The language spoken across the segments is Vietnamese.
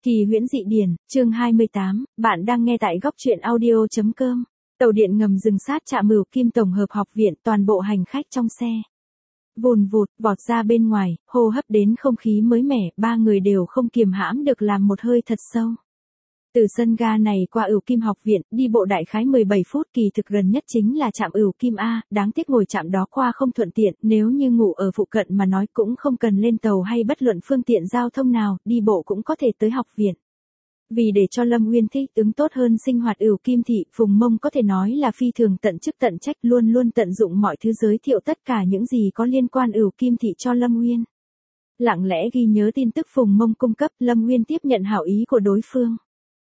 Kỳ huyễn dị điển, chương 28, bạn đang nghe tại góc truyện audio.com. Tàu điện ngầm dừng sát trạm Ửu Kim tổng hợp học viện, toàn bộ hành khách trong xe vùn vụt vọt ra bên ngoài, hô hấp đến không khí mới mẻ, ba người đều không kiềm hãm được làm một hơi thật sâu. Từ sân ga này qua Ửu Kim học viện, đi bộ đại khái 17 phút, kỳ thực gần nhất chính là trạm Ửu Kim A, đáng tiếc ngồi trạm đó qua không thuận tiện, nếu như ngủ ở phụ cận mà nói cũng không cần lên tàu hay bất luận phương tiện giao thông nào, đi bộ cũng có thể tới học viện. Vì để cho Lâm Uyên thích ứng tốt hơn sinh hoạt Ửu Kim thị, Phùng Mông có thể nói là phi thường tận chức tận trách, luôn luôn tận dụng mọi thứ giới thiệu tất cả những gì có liên quan Ửu Kim thị cho Lâm Uyên. Lặng lẽ ghi nhớ tin tức Phùng Mông cung cấp, Lâm Uyên tiếp nhận hảo ý của đối phương.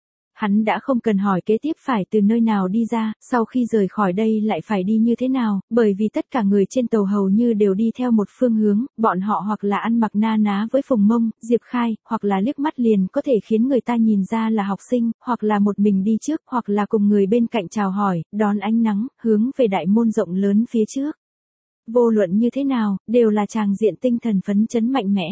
Hắn đã không cần hỏi kế tiếp phải từ nơi nào đi ra, sau khi rời khỏi đây lại phải đi như thế nào, bởi vì tất cả người trên tàu hầu như đều đi theo một phương hướng, bọn họ hoặc là ăn mặc na ná với Phùng Mông, Diệp Khai, hoặc là liếc mắt liền có thể khiến người ta nhìn ra là học sinh, hoặc là một mình đi trước, hoặc là cùng người bên cạnh chào hỏi, đón ánh nắng, hướng về đại môn rộng lớn phía trước. Vô luận như thế nào, đều là tràng diện tinh thần phấn chấn mạnh mẽ.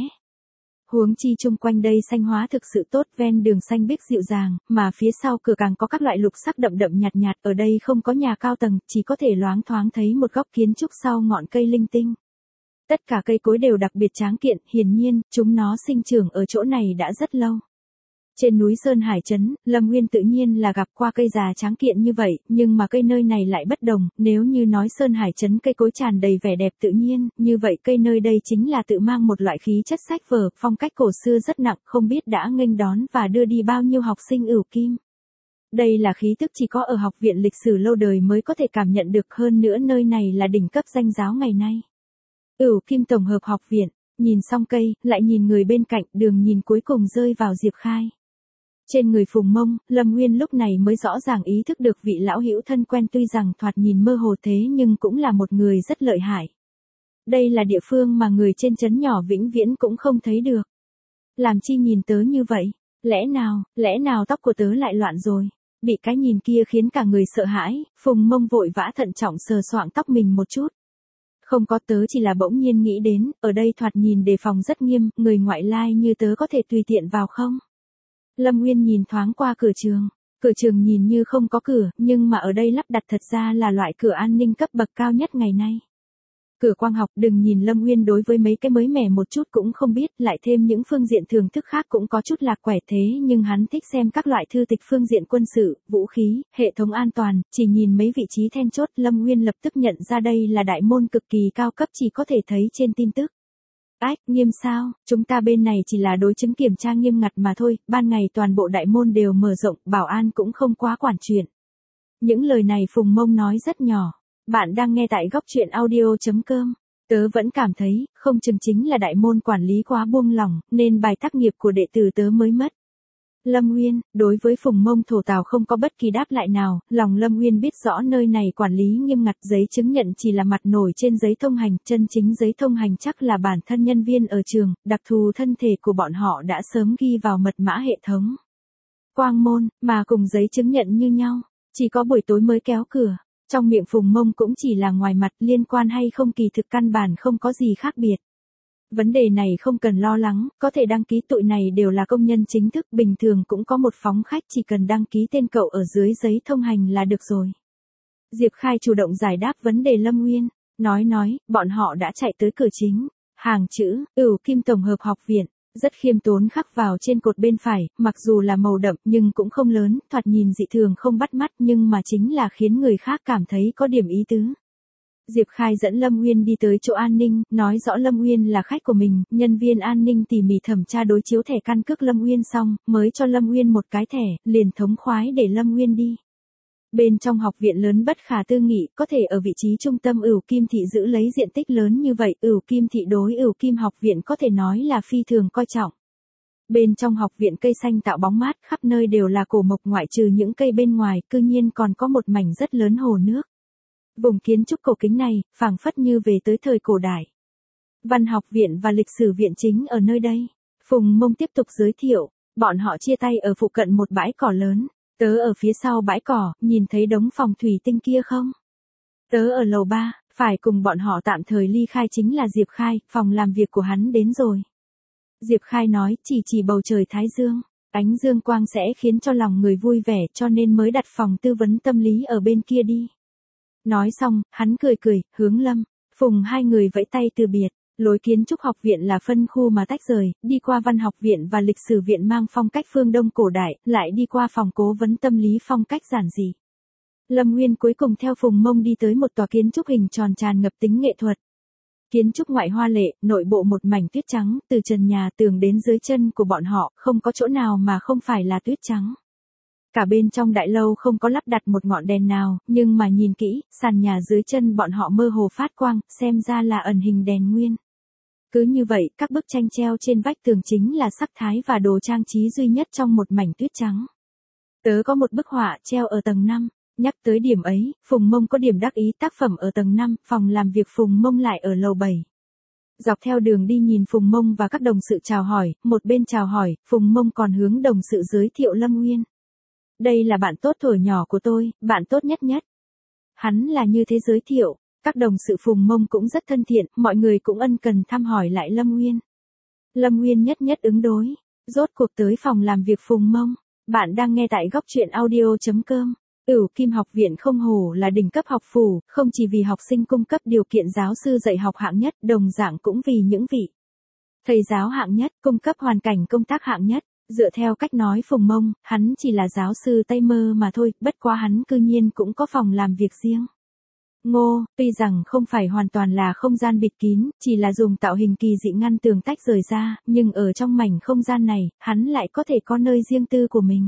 Huống chi chung quanh đây xanh hóa thực sự tốt, ven đường xanh biếc dịu dàng, mà phía sau cửa càng có các loại lục sắc đậm đậm nhạt nhạt, ở đây không có nhà cao tầng, chỉ có thể loáng thoáng thấy một góc kiến trúc sau ngọn cây linh tinh. Tất cả cây cối đều đặc biệt tráng kiện, hiển nhiên, chúng nó sinh trưởng ở chỗ này đã rất lâu. Trên núi Sơn Hải Trấn, Lâm Uyên tự nhiên là gặp qua cây già tráng kiện như vậy, nhưng mà cây nơi này lại bất đồng, nếu như nói Sơn Hải Trấn cây cối tràn đầy vẻ đẹp tự nhiên, như vậy cây nơi đây chính là tự mang một loại khí chất sách vở, phong cách cổ xưa rất nặng, không biết đã nghênh đón và đưa đi bao nhiêu học sinh Ửu Kim. Đây là khí tức chỉ có ở học viện lịch sử lâu đời mới có thể cảm nhận được, hơn nữa nơi này là đỉnh cấp danh giáo ngày nay. Ửu Kim tổng hợp học viện, nhìn xong cây, lại nhìn người bên cạnh, đường nhìn cuối cùng rơi vào Diệp Khai. Trên người Phùng Mông, Lâm Uyên lúc này mới rõ ràng ý thức được vị lão hữu thân quen tuy rằng thoạt nhìn mơ hồ thế nhưng cũng là một người rất lợi hại. Đây là địa phương mà người trên trấn nhỏ vĩnh viễn cũng không thấy được. Làm chi nhìn tớ như vậy? Lẽ nào tóc của tớ lại loạn rồi? Bị cái nhìn kia khiến cả người sợ hãi, Phùng Mông vội vã thận trọng sờ soạng tóc mình một chút. Không có, tớ chỉ là bỗng nhiên nghĩ đến, ở đây thoạt nhìn đề phòng rất nghiêm, người ngoại lai như tớ có thể tùy tiện vào không? Lâm Uyên nhìn thoáng qua cửa trường nhìn như không có cửa, nhưng mà ở đây lắp đặt thật ra là loại cửa an ninh cấp bậc cao nhất ngày nay. Cửa quang học, đừng nhìn Lâm Uyên đối với mấy cái mới mẻ một chút cũng không biết, lại thêm những phương diện thưởng thức khác cũng có chút lạc quẻ, thế nhưng hắn thích xem các loại thư tịch phương diện quân sự, vũ khí, hệ thống an toàn, chỉ nhìn mấy vị trí then chốt, Lâm Uyên lập tức nhận ra đây là đại môn cực kỳ cao cấp chỉ có thể thấy trên tin tức. Ách, nghiêm sao, chúng ta bên này chỉ là đối chứng kiểm tra nghiêm ngặt mà thôi, ban ngày toàn bộ đại môn đều mở rộng, bảo an cũng không quá quản chuyện. Những lời này Phùng Mông nói rất nhỏ. Bạn đang nghe tại góc truyện audio.com. Tớ vẫn cảm thấy, không chừng chính là đại môn quản lý quá buông lỏng, nên bài tác nghiệp của đệ tử tớ mới mất. Lâm Uyên, đối với Phùng Mông thổ tào không có bất kỳ đáp lại nào, lòng Lâm Uyên biết rõ nơi này quản lý nghiêm ngặt, giấy chứng nhận chỉ là mặt nổi trên giấy thông hành, chân chính giấy thông hành chắc là bản thân nhân viên ở trường, đặc thù thân thể của bọn họ đã sớm ghi vào mật mã hệ thống. Quang môn, mà cùng giấy chứng nhận như nhau, chỉ có buổi tối mới kéo cửa. Trong miệng Phùng Mông cũng chỉ là ngoài mặt, liên quan hay không kỳ thực căn bản không có gì khác biệt. Vấn đề này không cần lo lắng, có thể đăng ký, tụi này đều là công nhân chính thức, bình thường cũng có một phóng khách, chỉ cần đăng ký tên cậu ở dưới giấy thông hành là được rồi. Diệp Khai chủ động giải đáp vấn đề Lâm Uyên, nói, bọn họ đã chạy tới cửa chính, hàng chữ, Ửu Kim tổng hợp học viện, rất khiêm tốn khắc vào trên cột bên phải, mặc dù là màu đậm nhưng cũng không lớn, thoạt nhìn dị thường không bắt mắt nhưng mà chính là khiến người khác cảm thấy có điểm ý tứ. Diệp Khai dẫn Lâm Uyên đi tới chỗ an ninh, nói rõ Lâm Uyên là khách của mình, nhân viên an ninh tỉ mỉ thẩm tra đối chiếu thẻ căn cước Lâm Uyên xong, mới cho Lâm Uyên một cái thẻ, liền thống khoái để Lâm Uyên đi. Bên trong học viện lớn bất khả tư nghị, có thể ở vị trí trung tâm Ửu Kim thị giữ lấy diện tích lớn như vậy, Ửu Kim thị đối Ửu Kim học viện có thể nói là phi thường coi trọng. Bên trong học viện cây xanh tạo bóng mát, khắp nơi đều là cổ mộc, ngoại trừ những cây bên ngoài, cư nhiên còn có một mảnh rất lớn hồ nước. Vùng kiến trúc cổ kính này, phảng phất như về tới thời cổ đại. Văn học viện và lịch sử viện chính ở nơi đây. Phùng Mông tiếp tục giới thiệu, bọn họ chia tay ở phụ cận một bãi cỏ lớn. Tớ ở phía sau bãi cỏ, nhìn thấy đống phòng thủy tinh kia không? Tớ ở lầu 3, phải cùng bọn họ tạm thời ly khai chính là Diệp Khai, phòng làm việc của hắn đến rồi. Diệp Khai nói, chỉ bầu trời Thái Dương. Ánh dương quang sẽ khiến cho lòng người vui vẻ cho nên mới đặt phòng tư vấn tâm lý ở bên kia đi. Nói xong, hắn cười cười, hướng Lâm, Phùng hai người vẫy tay từ biệt. Lối kiến trúc học viện là phân khu mà tách rời, đi qua văn học viện và lịch sử viện mang phong cách phương Đông cổ đại, lại đi qua phòng cố vấn tâm lý phong cách giản dị. Lâm Nguyên cuối cùng theo Phùng Mông đi tới một tòa kiến trúc hình tròn tràn ngập tính nghệ thuật. Kiến trúc ngoại hoa lệ, nội bộ một mảnh tuyết trắng, từ trần nhà tường đến dưới chân của bọn họ, không có chỗ nào mà không phải là tuyết trắng. Cả bên trong đại lâu không có lắp đặt một ngọn đèn nào, nhưng mà nhìn kỹ, sàn nhà dưới chân bọn họ mơ hồ phát quang, xem ra là ẩn hình đèn nguyên. Cứ như vậy, các bức tranh treo trên vách tường chính là sắc thái và đồ trang trí duy nhất trong một mảnh tuyết trắng. Tớ có một bức họa treo ở tầng 5, nhắc tới điểm ấy, Phùng Mông có điểm đắc ý tác phẩm ở tầng 5, phòng làm việc Phùng Mông lại ở lầu 7. Dọc theo đường đi nhìn Phùng Mông và các đồng sự chào hỏi, một bên chào hỏi, Phùng Mông còn hướng đồng sự giới thiệu Lâm Nguyên. Đây là bạn tốt thuở nhỏ của tôi, bạn tốt nhất nhất. Hắn là như thế giới thiệu, các đồng sự Phùng Mông cũng rất thân thiện, mọi người cũng ân cần thăm hỏi lại Lâm Nguyên. Lâm Nguyên nhất nhất ứng đối, rốt cuộc tới phòng làm việc Phùng Mông. Bạn đang nghe tại góc truyện audio.com. Cửu Kim học viện không hổ là đỉnh cấp học phủ, không chỉ vì học sinh cung cấp điều kiện giáo sư dạy học hạng nhất, đồng dạng cũng vì những vị thầy giáo hạng nhất, cung cấp hoàn cảnh công tác hạng nhất. Dựa theo cách nói Phùng Mông, hắn chỉ là giáo sư tay mơ mà thôi, bất quá hắn cư nhiên cũng có phòng làm việc riêng. Ngô, tuy rằng không phải hoàn toàn là không gian bịt kín, chỉ là dùng tạo hình kỳ dị ngăn tường tách rời ra, nhưng ở trong mảnh không gian này, hắn lại có thể có nơi riêng tư của mình.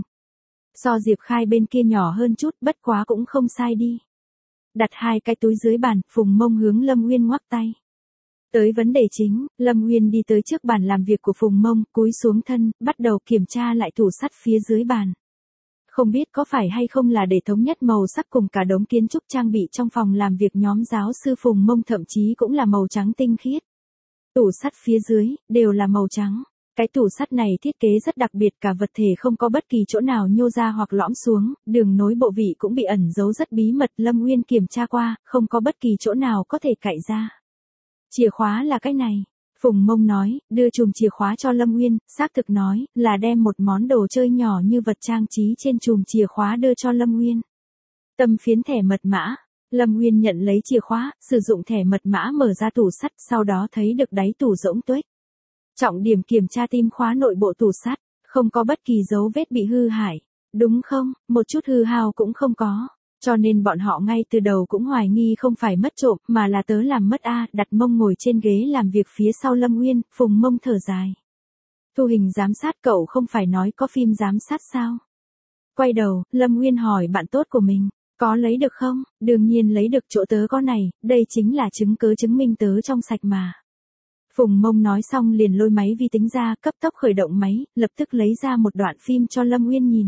So Diệp Khai bên kia nhỏ hơn chút, bất quá cũng không sai đi. Đặt hai cái túi dưới bàn, Phùng Mông hướng Lâm Nguyên ngoắc tay. Tới vấn đề chính, Lâm Nguyên đi tới trước bàn làm việc của Phùng Mông, cúi xuống thân, bắt đầu kiểm tra lại tủ sắt phía dưới bàn. Không biết có phải hay không là để thống nhất màu sắc cùng cả đống kiến trúc trang bị trong phòng làm việc nhóm giáo sư Phùng Mông thậm chí cũng là màu trắng tinh khiết. Tủ sắt phía dưới, đều là màu trắng. Cái tủ sắt này thiết kế rất đặc biệt, cả vật thể không có bất kỳ chỗ nào nhô ra hoặc lõm xuống, đường nối bộ vị cũng bị ẩn giấu rất bí mật. Lâm Nguyên kiểm tra qua, không có bất kỳ chỗ nào có thể cạy ra. Chìa khóa là cái này. Phùng Mông nói, đưa chùm chìa khóa cho Lâm Nguyên, xác thực nói, là đem một món đồ chơi nhỏ như vật trang trí trên chùm chìa khóa đưa cho Lâm Nguyên. Tâm phiến thẻ mật mã. Lâm Nguyên nhận lấy chìa khóa, sử dụng thẻ mật mã mở ra tủ sắt, sau đó thấy được đáy tủ rỗng tuếch. Trọng điểm kiểm tra tim khóa nội bộ tủ sắt, không có bất kỳ dấu vết bị hư hại. Đúng không, một chút hư hao cũng không có. Cho nên bọn họ ngay từ đầu cũng hoài nghi không phải mất trộm, mà là tớ làm mất đặt mông ngồi trên ghế làm việc phía sau Lâm Nguyên, Phùng Mông thở dài. Thu hình giám sát cậu không phải nói có phim giám sát sao? Quay đầu, Lâm Nguyên hỏi bạn tốt của mình, có lấy được không? Đương nhiên lấy được, chỗ tớ có này, đây chính là chứng cứ chứng minh tớ trong sạch mà. Phùng Mông nói xong liền lôi máy vi tính ra, cấp tốc khởi động máy, lập tức lấy ra một đoạn phim cho Lâm Nguyên nhìn.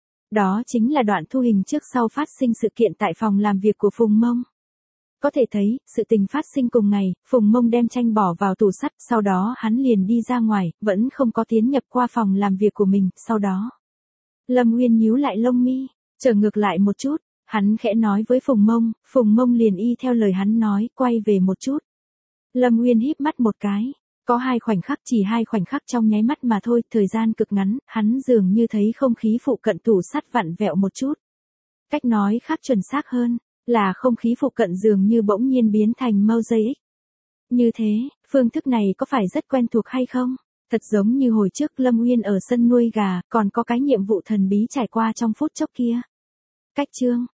Đó chính là đoạn thu hình trước sau phát sinh sự kiện tại phòng làm việc của Phùng Mông. Có thể thấy, sự tình phát sinh cùng ngày, Phùng Mông đem tranh bỏ vào tủ sắt, sau đó hắn liền đi ra ngoài, vẫn không có tiến nhập qua phòng làm việc của mình, sau đó. Lâm Nguyên nhíu lại lông mi, trở ngược lại một chút, hắn khẽ nói với Phùng Mông liền y theo lời hắn nói, quay về một chút. Lâm Nguyên híp mắt một cái. Có chỉ hai khoảnh khắc trong nháy mắt mà thôi, thời gian cực ngắn, hắn dường như thấy không khí phụ cận tủ sắt vặn vẹo một chút. Cách nói khác chuẩn xác hơn, là không khí phụ cận dường như bỗng nhiên biến thành mosaic. Như thế, phương thức này có phải rất quen thuộc hay không? Thật giống như hồi trước Lâm Nguyên ở sân nuôi gà, còn có cái nhiệm vụ thần bí trải qua trong phút chốc kia. Cách chương,